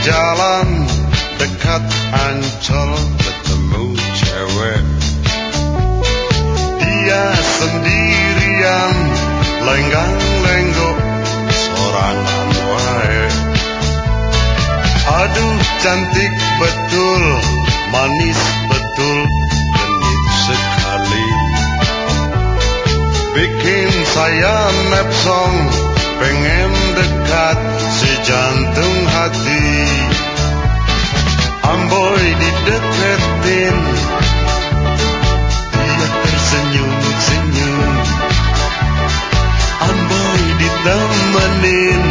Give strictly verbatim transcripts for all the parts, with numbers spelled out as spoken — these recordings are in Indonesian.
jalan dekat Ancol ketemu cewek. Dia sendirian lenggang-lenggok sorangan wae. Aduh cantik betul, manis betul, genit sekali. Bikin saya nepsong, pengen dekat si jantung hati. Amboy dideketin, dia tersenyum-senyum. Amboy ditemenin,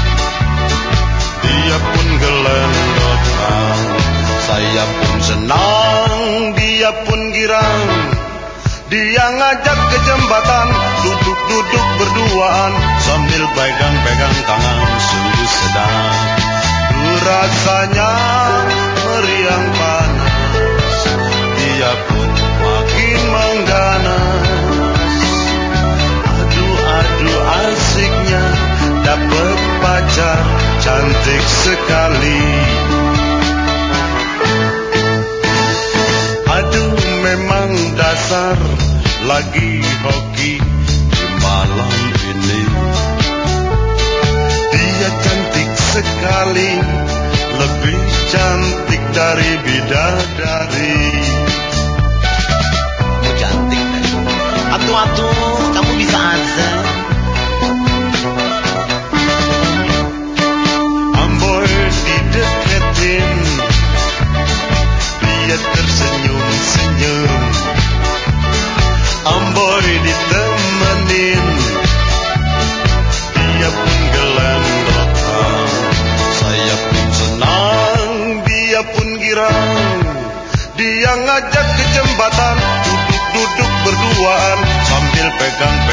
dia pun gelendotan. Saya pun senang, dia pun girang. Dia ngajak ke jembatan, duduk-duduk berduaan sambil pegang-pegang tangan sungguh sedang. Rasanya meriang panas, dia pun makin mengganas. Aduh-aduh asiknya dapet pacar cantik sekali. Aduh memang dasar lagi hoki di malam ini. Dia cantik sekali, lebih cantik dari bidadari. Kamu cantik deh. Atuh-atuh, kamu bisa aja. Amboy dideketin, dia tersenyum-senyum. Amboy ditemenin, dia pun gelendotan. Saya pun senang, dia pun girang. Dia ngajak ke jembatan, duduk-duduk berduaan sambil pegang